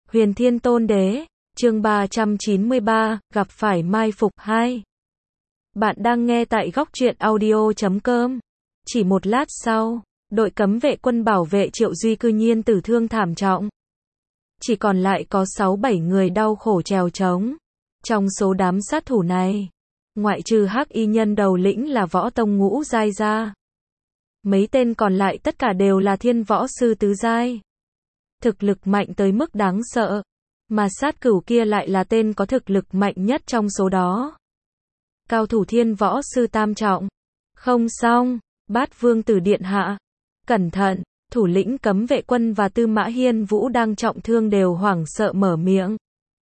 Huyền Thiên Tôn Đế, chương 393, gặp phải mai phục 2. Bạn đang nghe tại góc truyện audio.com. Chỉ một lát sau, đội cấm vệ quân bảo vệ Triệu Duy cư nhiên tử thương thảm trọng. Chỉ còn lại có 6-7 người đau khổ trèo trống. Trong số đám sát thủ này, ngoại trừ Hắc Y Nhân đầu lĩnh là võ tông ngũ giai ra, mấy tên còn lại tất cả đều là thiên võ sư tứ giai. Thực lực mạnh tới mức đáng sợ, mà sát cửu kia lại là tên có thực lực mạnh nhất trong số đó. Cao thủ thiên võ sư tam trọng. Không xong, Bát Vương Tử điện hạ. Cẩn thận, thủ lĩnh cấm vệ quân và Tư Mã Hiên Vũ đang trọng thương đều hoảng sợ mở miệng.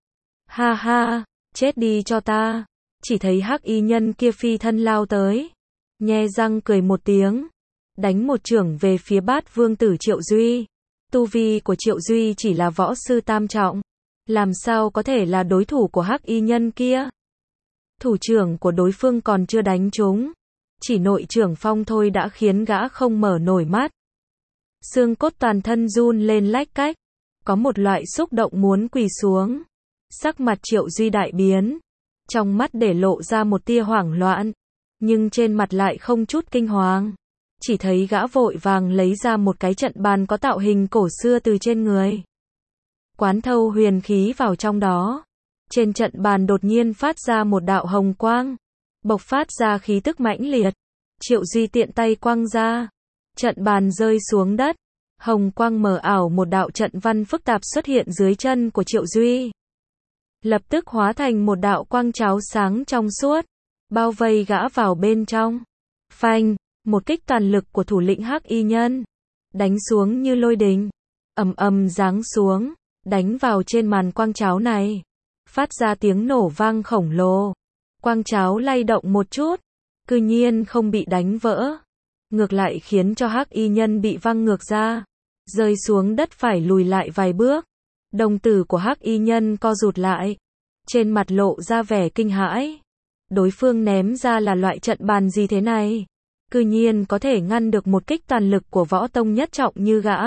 Ha ha, chết đi cho ta. Chỉ thấy Hắc Y Nhân kia phi thân lao tới, nhe răng cười một tiếng, đánh một chưởng về phía Bát Vương Tử Triệu Duy. Tu vi của Triệu Duy chỉ là võ sư tam trọng, làm sao có thể là đối thủ của Hắc Y Nhân kia. Thủ trưởng của đối phương còn chưa đánh trúng, chỉ nội trưởng phong thôi đã khiến gã không mở nổi mắt. Xương cốt toàn thân run lên lách cách, có một loại xúc động muốn quỳ xuống. Sắc mặt Triệu Duy đại biến, trong mắt để lộ ra một tia hoảng loạn, nhưng trên mặt lại không chút kinh hoàng. Chỉ thấy gã vội vàng lấy ra một cái trận bàn có tạo hình cổ xưa từ trên người, quán thâu huyền khí vào trong đó. Trên trận bàn đột nhiên phát ra một đạo hồng quang, bộc phát ra khí tức mãnh liệt. Triệu Duy tiện tay quăng ra, trận bàn rơi xuống đất, hồng quang mờ ảo một đạo trận văn phức tạp xuất hiện dưới chân của Triệu Duy, lập tức hóa thành một đạo quang cháo sáng trong suốt, bao vây gã vào bên trong. Phanh, một kích toàn lực của thủ lĩnh Hắc Y Nhân đánh xuống như lôi đình, ầm ầm giáng xuống, đánh vào trên màn quang cháo này, phát ra tiếng nổ vang khổng lồ. Quang cháo lay động một chút, cư nhiên không bị đánh vỡ, ngược lại khiến cho Hắc Y Nhân bị văng ngược ra, rơi xuống đất phải lùi lại vài bước. Đồng tử của Hắc Y Nhân co rụt lại, trên mặt lộ ra vẻ kinh hãi. Đối phương ném ra là loại trận bàn gì thế này, cư nhiên có thể ngăn được một kích toàn lực của võ tông nhất trọng như gã.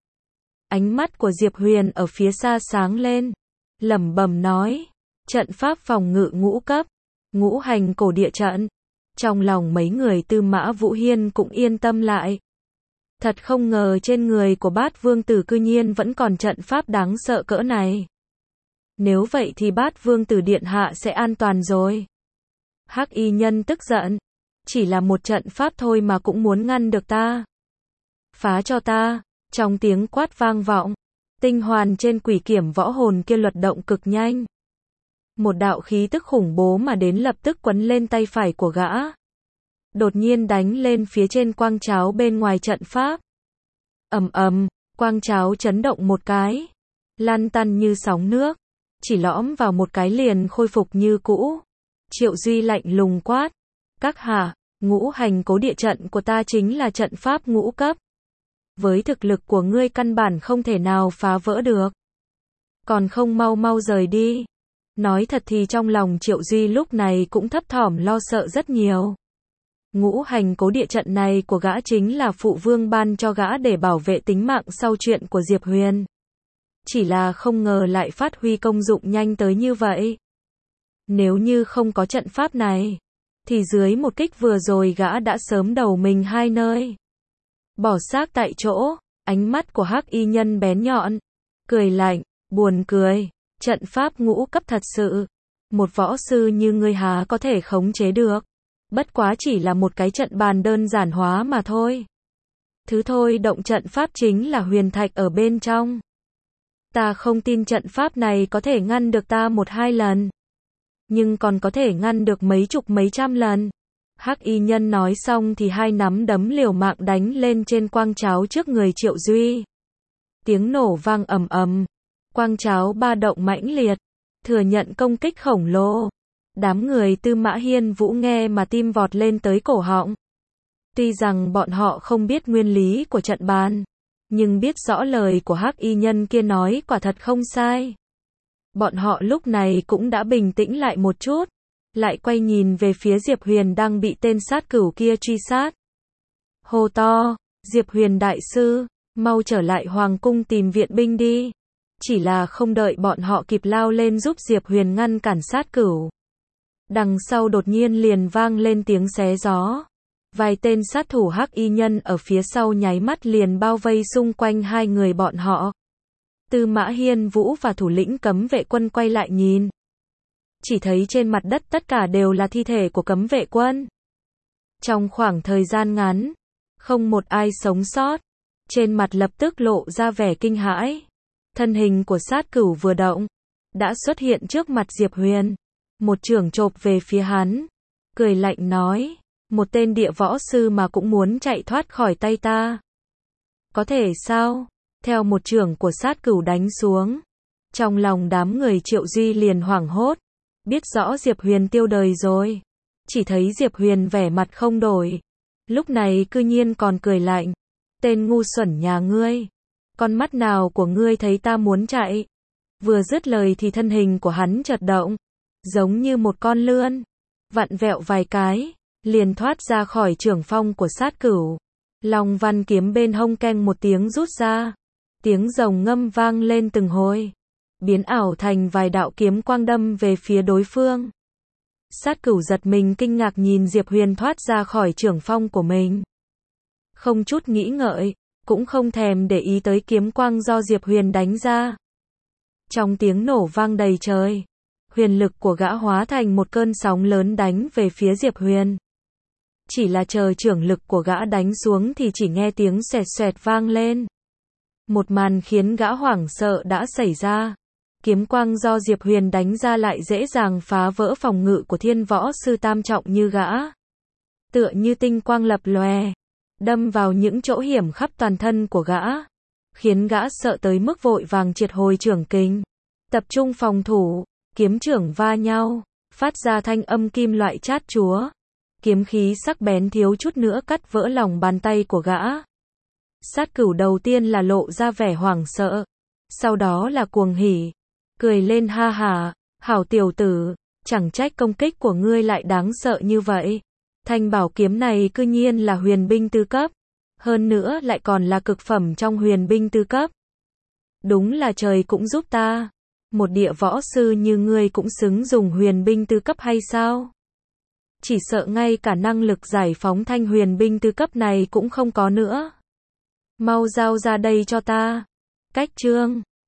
Ánh mắt của Diệp Huyền ở phía xa sáng lên, lẩm bẩm nói, trận pháp phòng ngự ngũ cấp, ngũ hành cổ địa trận. Trong lòng mấy người Tư Mã Vũ Hiên cũng yên tâm lại. Thật không ngờ trên người của Bát Vương Tử cư nhiên vẫn còn trận pháp đáng sợ cỡ này. Nếu vậy thì Bát Vương Tử điện hạ sẽ an toàn rồi. Hắc Y Nhân tức giận, chỉ là một trận pháp thôi mà cũng muốn ngăn được ta. Phá cho ta. Trong tiếng quát vang vọng, tinh hoàn trên quỷ kiểm võ hồn kia luật động cực nhanh. Một đạo khí tức khủng bố mà đến lập tức quấn lên tay phải của gã, đột nhiên đánh lên phía trên quang cháo bên ngoài trận pháp. Ầm ầm, quang cháo chấn động một cái, lăn tăn như sóng nước, chỉ lõm vào một cái liền khôi phục như cũ. Triệu Duy lạnh lùng quát, các hạ, ngũ hành cố địa trận của ta chính là trận pháp ngũ cấp. Với thực lực của ngươi căn bản không thể nào phá vỡ được. Còn không mau mau rời đi. Nói thật thì trong lòng Triệu Duy lúc này cũng thấp thỏm lo sợ rất nhiều. Ngũ hành cố địa trận này của gã chính là phụ vương ban cho gã để bảo vệ tính mạng sau chuyện của Diệp Huyền. Chỉ là không ngờ lại phát huy công dụng nhanh tới như vậy. Nếu như không có trận pháp này, thì dưới một kích vừa rồi gã đã sớm đầu mình hai nơi, bỏ xác tại chỗ. Ánh mắt của Hắc Y Nhân bén nhọn, cười lạnh, buồn cười. Trận pháp ngũ cấp thật sự, một võ sư như ngươi há có thể khống chế được. Bất quá chỉ là một cái trận bàn đơn giản hóa mà thôi. Thứ thôi động trận pháp chính là huyền thạch ở bên trong. Ta không tin trận pháp này có thể ngăn được ta 1-2 lần, nhưng còn có thể ngăn được mấy chục mấy trăm lần. Hắc Y Nhân nói xong thì hai nắm đấm liều mạng đánh lên trên quang cháo trước người Triệu Duy. Tiếng nổ vang ầm ầm, quang cháo ba động mãnh liệt, thừa nhận công kích khổng lồ. Đám người Tư Mã Hiên Vũ nghe mà tim vọt lên tới cổ họng. Tuy rằng bọn họ không biết nguyên lý của trận bàn, nhưng biết rõ lời của Hắc Y Nhân kia nói quả thật không sai. Bọn họ lúc này cũng đã bình tĩnh lại một chút, lại quay nhìn về phía Diệp Huyền đang bị tên sát cửu kia truy sát. Hô to, Diệp Huyền đại sư, mau trở lại hoàng cung tìm viện binh đi. Chỉ là không đợi bọn họ kịp lao lên giúp Diệp Huyền ngăn cản sát cửu. Đằng sau đột nhiên liền vang lên tiếng xé gió. Vài tên sát thủ hắc y nhân ở phía sau nháy mắt liền bao vây xung quanh hai người bọn họ. Tư Mã Hiên Vũ và thủ lĩnh cấm vệ quân quay lại nhìn. Chỉ thấy trên mặt đất tất cả đều là thi thể của cấm vệ quân. Trong khoảng thời gian ngắn, không một ai sống sót. Trên mặt lập tức lộ ra vẻ kinh hãi. Thân hình của sát cửu vừa động, đã xuất hiện trước mặt Diệp Huyền. Một chưởng chộp về phía hắn. Cười lạnh nói, một tên địa võ sư mà cũng muốn chạy thoát khỏi tay ta. Có thể sao? Theo một chưởng của sát cửu đánh xuống. Trong lòng đám người Triệu Duy liền hoảng hốt. Biết rõ Diệp Huyền tiêu đời rồi. Chỉ thấy Diệp Huyền vẻ mặt không đổi. Lúc này cư nhiên còn cười lạnh. Tên ngu xuẩn nhà ngươi. Con mắt nào của ngươi thấy ta muốn chạy? Vừa dứt lời thì thân hình của hắn chợt động. Giống như một con lươn. Vặn vẹo vài cái. Liền thoát ra khỏi chưởng phong của sát cửu. Long văn kiếm bên hông keng một tiếng rút ra. Tiếng rồng ngâm vang lên từng hồi. Biến ảo thành vài đạo kiếm quang đâm về phía đối phương. Sát cửu giật mình kinh ngạc nhìn Diệp Huyền thoát ra khỏi chưởng phong của mình. Không chút nghĩ ngợi, cũng không thèm để ý tới kiếm quang do Diệp Huyền đánh ra. Trong tiếng nổ vang đầy trời, huyền lực của gã hóa thành một cơn sóng lớn đánh về phía Diệp Huyền. Chỉ là chờ chưởng lực của gã đánh xuống thì chỉ nghe tiếng xoẹt xoẹt vang lên. Một màn khiến gã hoảng sợ đã xảy ra. Kiếm quang do Diệp Huyền đánh ra lại dễ dàng phá vỡ phòng ngự của thiên võ sư tam trọng như gã. Tựa như tinh quang lập lòe, đâm vào những chỗ hiểm khắp toàn thân của gã. Khiến gã sợ tới mức vội vàng triệt hồi chưởng kình. Tập trung phòng thủ, kiếm chưởng va nhau, phát ra thanh âm kim loại chát chúa. Kiếm khí sắc bén thiếu chút nữa cắt vỡ lòng bàn tay của gã. Sát cửu đầu tiên là lộ ra vẻ hoảng sợ. Sau đó là cuồng hỉ. Cười lên ha hả, hảo tiểu tử, chẳng trách công kích của ngươi lại đáng sợ như vậy. Thanh bảo kiếm này cư nhiên là huyền binh tứ cấp. Hơn nữa lại còn là cực phẩm trong huyền binh tứ cấp. Đúng là trời cũng giúp ta. Một địa võ sư như ngươi cũng xứng dùng huyền binh tứ cấp hay sao? Chỉ sợ ngay cả năng lực giải phóng thanh huyền binh tứ cấp này cũng không có nữa. Mau giao ra đây cho ta. Cách chương